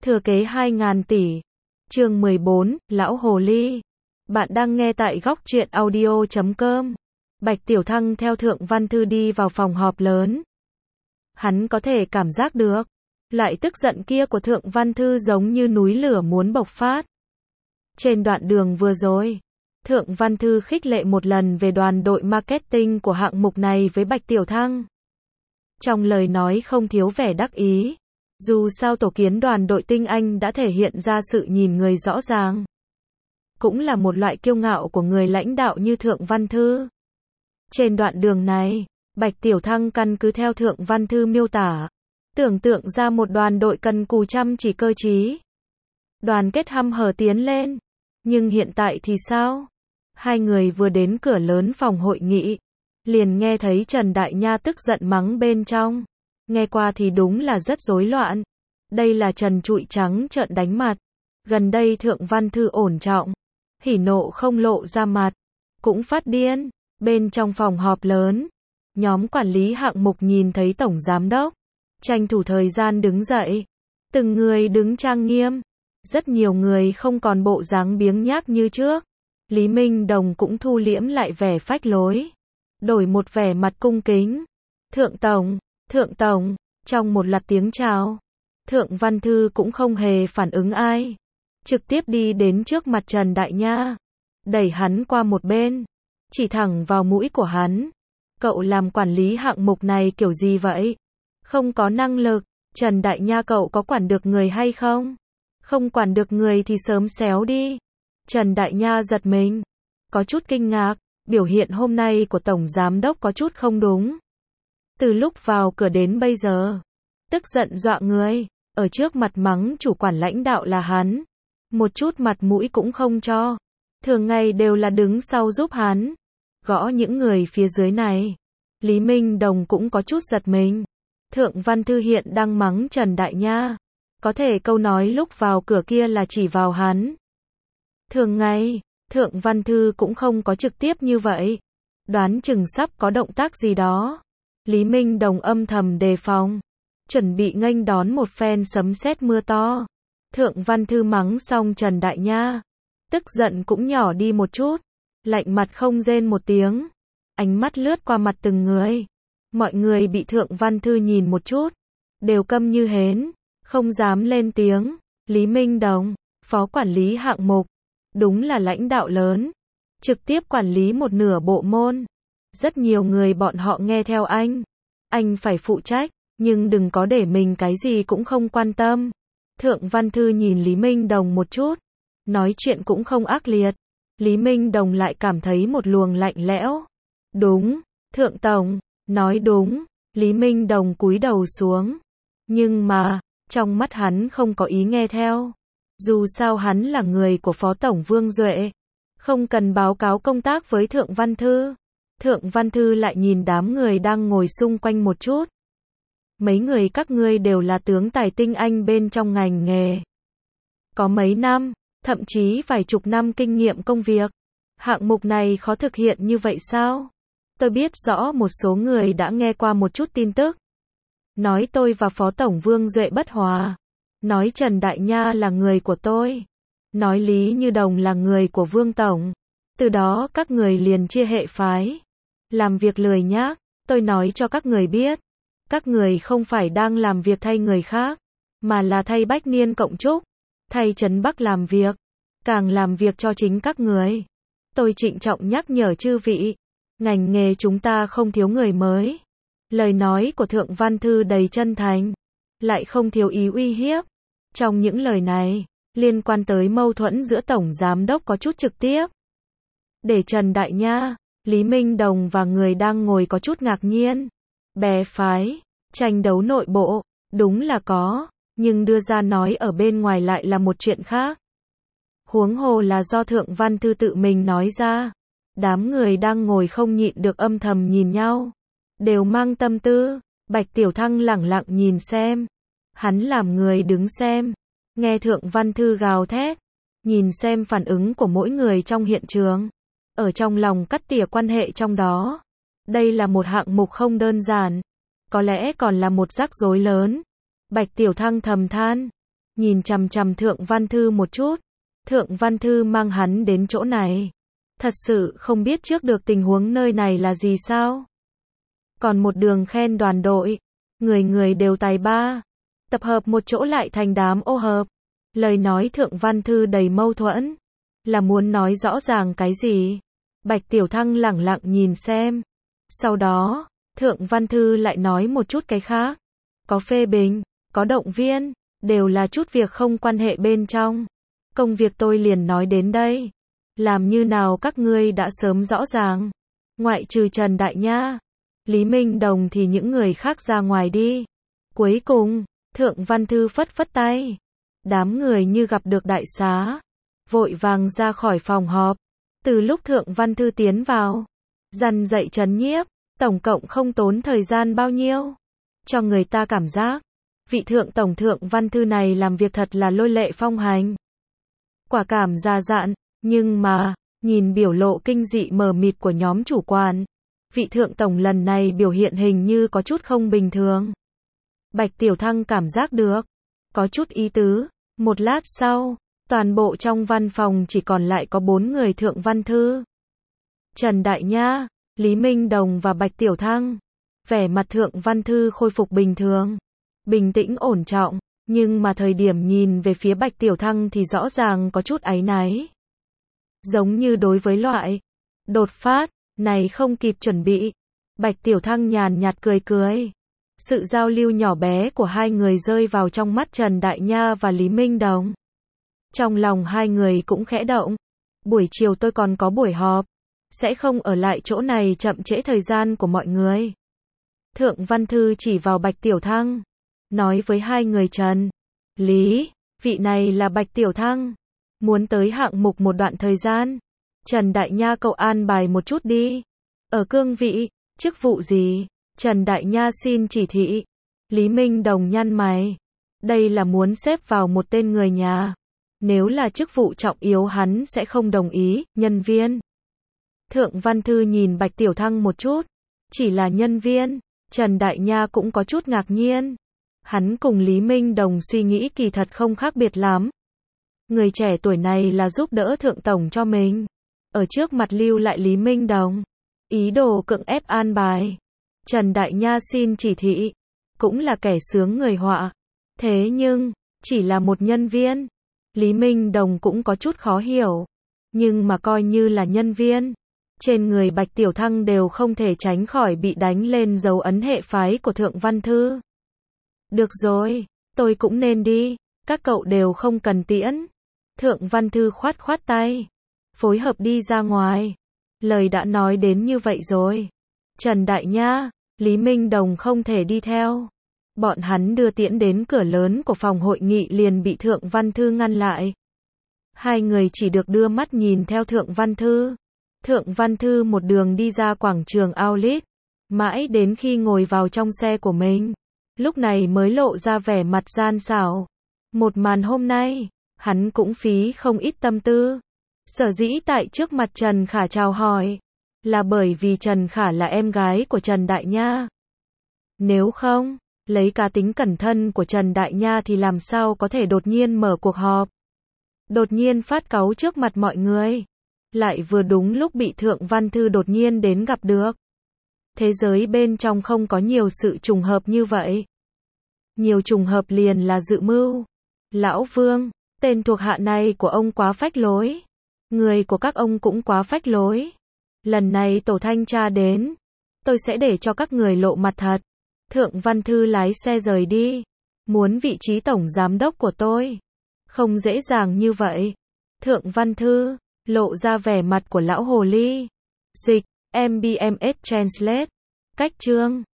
Thừa kế 2.000 tỷ. Chương 14, Lão Hồ Ly. Bạn đang nghe tại góc truyện audio.com. Bạch Tiểu Thăng theo Thượng Văn Thư đi vào phòng họp lớn. Hắn có thể cảm giác được, loại tức giận kia của Thượng Văn Thư giống như núi lửa muốn bộc phát. Trên đoạn đường vừa rồi, Thượng Văn Thư khích lệ một lần về đoàn đội marketing của hạng mục này với Bạch Tiểu Thăng. Trong lời nói không thiếu vẻ đắc ý. Dù sao tổ kiến đoàn đội tinh anh đã thể hiện ra sự nhìn người rõ ràng. Cũng là một loại kiêu ngạo của người lãnh đạo như Thượng Văn Thư. Trên đoạn đường này, Bạch Tiểu Thăng căn cứ theo Thượng Văn Thư miêu tả, tưởng tượng ra một đoàn đội cần cù chăm chỉ cơ trí, đoàn kết hăm hở tiến lên. Nhưng hiện tại thì sao? Hai người vừa đến cửa lớn phòng hội nghị, liền nghe thấy Trần Đại Nha tức giận mắng bên trong. Nghe qua thì đúng là rất rối loạn. Đây là Trần trụi trắng trợn đánh mặt. Gần đây Thượng Văn Thư ổn trọng, hỉ nộ không lộ ra mặt, cũng phát điên. Bên trong phòng họp lớn, nhóm quản lý hạng mục nhìn thấy tổng giám đốc, tranh thủ thời gian đứng dậy. Từng người đứng trang nghiêm. Rất nhiều người không còn bộ dáng biếng nhác như trước. Lý Minh Đồng cũng thu liễm lại vẻ phách lối, đổi một vẻ mặt cung kính. Thượng Tổng, trong một loạt tiếng chào, Thượng Văn Thư cũng không hề phản ứng ai. Trực tiếp đi đến trước mặt Trần Đại Nha, đẩy hắn qua một bên, chỉ thẳng vào mũi của hắn. Cậu làm quản lý hạng mục này kiểu gì vậy? Không có năng lực. Trần Đại Nha, cậu có quản được người hay không? Không quản được người thì sớm xéo đi. Trần Đại Nha giật mình, có chút kinh ngạc, biểu hiện hôm nay của Tổng Giám Đốc có chút không đúng. Từ lúc vào cửa đến bây giờ, tức giận dọa người, ở trước mặt mắng chủ quản lãnh đạo là hắn, một chút mặt mũi cũng không cho. Thường ngày đều là đứng sau giúp hắn, gõ những người phía dưới này. Lý Minh Đồng cũng có chút giật mình. Thượng Văn Thư hiện đang mắng Trần Đại Nha, có thể câu nói lúc vào cửa kia là chỉ vào hắn. Thường ngày, Thượng Văn Thư cũng không có trực tiếp như vậy, đoán chừng sắp có động tác gì đó. Lý Minh Đồng âm thầm đề phòng, chuẩn bị nghênh đón một phen sấm sét mưa to. Thượng Văn Thư mắng xong Trần Đại Nha, tức giận cũng nhỏ đi một chút, lạnh mặt không rên một tiếng, ánh mắt lướt qua mặt từng người. Mọi người bị Thượng Văn Thư nhìn một chút, đều câm như hến, không dám lên tiếng. Lý Minh Đồng, phó quản lý hạng mục, đúng là lãnh đạo lớn, trực tiếp quản lý một nửa bộ môn. Rất nhiều người bọn họ nghe theo anh phải phụ trách, nhưng đừng có để mình cái gì cũng không quan tâm. Thượng Văn Thư nhìn Lý Minh Đồng một chút, nói chuyện cũng không ác liệt. Lý Minh Đồng lại cảm thấy một luồng lạnh lẽo. Đúng, Thượng Tổng, nói đúng. Lý Minh Đồng cúi đầu xuống. Nhưng mà, trong mắt hắn không có ý nghe theo. Dù sao hắn là người của Phó Tổng Vương Duệ, không cần báo cáo công tác với Thượng Văn Thư. Thượng Văn Thư lại nhìn đám người đang ngồi xung quanh một chút. Mấy người các ngươi đều là tướng tài tinh anh bên trong ngành nghề. Có mấy năm, thậm chí vài chục năm kinh nghiệm công việc. Hạng mục này khó thực hiện như vậy sao? Tôi biết rõ một số người đã nghe qua một chút tin tức. Nói tôi và Phó Tổng Vương Duệ bất hòa. Nói Trần Đại Nha là người của tôi. Nói Lý Như Đồng là người của Vương Tổng. Từ đó các người liền chia hệ phái. Làm việc lười nhác. Tôi nói cho các người biết. Các người không phải đang làm việc thay người khác, mà là thay Bách Niên Cộng Trúc, thay Trấn Bắc làm việc. Càng làm việc cho chính các người. Tôi trịnh trọng nhắc nhở chư vị. Ngành nghề chúng ta không thiếu người mới. Lời nói của Thượng Văn Thư đầy chân thành, lại không thiếu ý uy hiếp. Trong những lời này, liên quan tới mâu thuẫn giữa Tổng Giám Đốc có chút trực tiếp. Để Trần Đại Nha, Lý Minh Đồng và người đang ngồi có chút ngạc nhiên. Bè phái, tranh đấu nội bộ, đúng là có, nhưng đưa ra nói ở bên ngoài lại là một chuyện khác. Huống hồ là do Thượng Văn Thư tự mình nói ra. Đám người đang ngồi không nhịn được âm thầm nhìn nhau, đều mang tâm tư. Bạch Tiểu Thăng lẳng lặng nhìn xem. Hắn làm người đứng xem, nghe Thượng Văn Thư gào thét, nhìn xem phản ứng của mỗi người trong hiện trường. Ở trong lòng cắt tỉa quan hệ trong đó. Đây là một hạng mục không đơn giản, có lẽ còn là một rắc rối lớn. Bạch Tiểu Thăng thầm than, nhìn chằm chằm Thượng Văn Thư một chút. Thượng Văn Thư mang hắn đến chỗ này. Thật sự không biết trước được tình huống nơi này là gì sao? Còn một đường khen đoàn đội. Người người đều tài ba. Tập hợp một chỗ lại thành đám ô hợp. Lời nói Thượng Văn Thư đầy mâu thuẫn. Là muốn nói rõ ràng cái gì? Bạch Tiểu Thăng lẳng lặng nhìn xem. Sau đó, Thượng Văn Thư lại nói một chút cái khác. Có phê bình, có động viên, đều là chút việc không quan hệ bên trong. Công việc tôi liền nói đến đây. Làm như nào các ngươi đã sớm rõ ràng. Ngoại trừ Trần Đại Nha, Lý Minh Đồng thì những người khác ra ngoài đi. Cuối cùng, Thượng Văn Thư phất phất tay. Đám người như gặp được đại xá. Vội vàng ra khỏi phòng họp. Từ lúc Thượng Văn Thư tiến vào, dằn dạy trấn nhiếp, tổng cộng không tốn thời gian bao nhiêu. Cho người ta cảm giác, vị Thượng Văn Thư này làm việc thật là lôi lệ phong hành. Quả cảm già dặn, nhưng mà, nhìn biểu lộ kinh dị mờ mịt của nhóm chủ quản, vị Thượng Tổng lần này biểu hiện hình như có chút không bình thường. Bạch Tiểu Thăng cảm giác được, có chút ý tứ. Một lát sau, toàn bộ trong văn phòng chỉ còn lại có 4 người Thượng Văn Thư. Trần Đại Nha, Lý Minh Đồng và Bạch Tiểu Thăng. Vẻ mặt Thượng Văn Thư khôi phục bình thường, bình tĩnh ổn trọng, nhưng mà thời điểm nhìn về phía Bạch Tiểu Thăng thì rõ ràng có chút áy náy. Giống như đối với loại đột phát này không kịp chuẩn bị. Bạch Tiểu Thăng nhàn nhạt cười cười. Sự giao lưu nhỏ bé của hai người rơi vào trong mắt Trần Đại Nha và Lý Minh Đồng. Trong lòng hai người cũng khẽ động. Buổi chiều tôi còn có buổi họp, sẽ không ở lại chỗ này chậm trễ thời gian của mọi người. Thượng Văn Thư chỉ vào Bạch Tiểu Thăng, nói với hai người Trần, Lý, vị này là Bạch Tiểu Thăng, muốn tới hạng mục một đoạn thời gian. Trần Đại Nha cậu an bài một chút đi. Ở cương vị, chức vụ gì? Trần Đại Nha xin chỉ thị. Lý Minh Đồng nhăn mày. Đây là muốn xếp vào một tên người nhà. Nếu là chức vụ trọng yếu hắn sẽ không đồng ý. Nhân viên. Thượng Văn Thư nhìn Bạch Tiểu Thăng một chút. Chỉ là nhân viên. Trần Đại Nha cũng có chút ngạc nhiên. Hắn cùng Lý Minh Đồng suy nghĩ kỳ thật không khác biệt lắm. Người trẻ tuổi này là giúp đỡ Thượng Tổng cho mình. Ở trước mặt lưu lại Lý Minh Đồng. Ý đồ cưỡng ép an bài. Trần Đại Nha xin chỉ thị. Cũng là kẻ sướng người họa. Thế nhưng, chỉ là một nhân viên. Lý Minh Đồng cũng có chút khó hiểu. Nhưng mà coi như là nhân viên. Trên người Bạch Tiểu Thăng đều không thể tránh khỏi bị đánh lên dấu ấn hệ phái của Thượng Văn Thư. Được rồi, tôi cũng nên đi. Các cậu đều không cần tiễn. Thượng Văn Thư khoát khoát tay. Phối hợp đi ra ngoài. Lời đã nói đến như vậy rồi. Trần Đại Nha, Lý Minh Đồng không thể đi theo. Bọn hắn đưa tiễn đến cửa lớn của phòng hội nghị liền bị Thượng Văn Thư ngăn lại. Hai người chỉ được đưa mắt nhìn theo Thượng Văn Thư. Thượng Văn Thư một đường đi ra quảng trường Outlet. Mãi đến khi ngồi vào trong xe của mình. Lúc này mới lộ ra vẻ mặt gian xảo. Một màn hôm nay, hắn cũng phí không ít tâm tư. Sở dĩ tại trước mặt Trần Khả chào hỏi, là bởi vì Trần Khả là em gái của Trần Đại Nha. Nếu không, lấy cá tính cẩn thận của Trần Đại Nha thì làm sao có thể đột nhiên mở cuộc họp. Đột nhiên phát cáu trước mặt mọi người. Lại vừa đúng lúc bị Thượng Văn Thư đột nhiên đến gặp được. Thế giới bên trong không có nhiều sự trùng hợp như vậy. Nhiều trùng hợp liền là dự mưu. Lão Vương, tên thuộc hạ này của ông quá phách lối. Người của các ông cũng quá phách lối. Lần này tổ thanh tra đến, tôi sẽ để cho các người lộ mặt thật. Thượng Văn Thư lái xe rời đi. Muốn vị trí tổng giám đốc của tôi. Không dễ dàng như vậy. Thượng Văn Thư, lộ ra vẻ mặt của lão hồ ly. Dịch, MBMS Translate. Cách chương.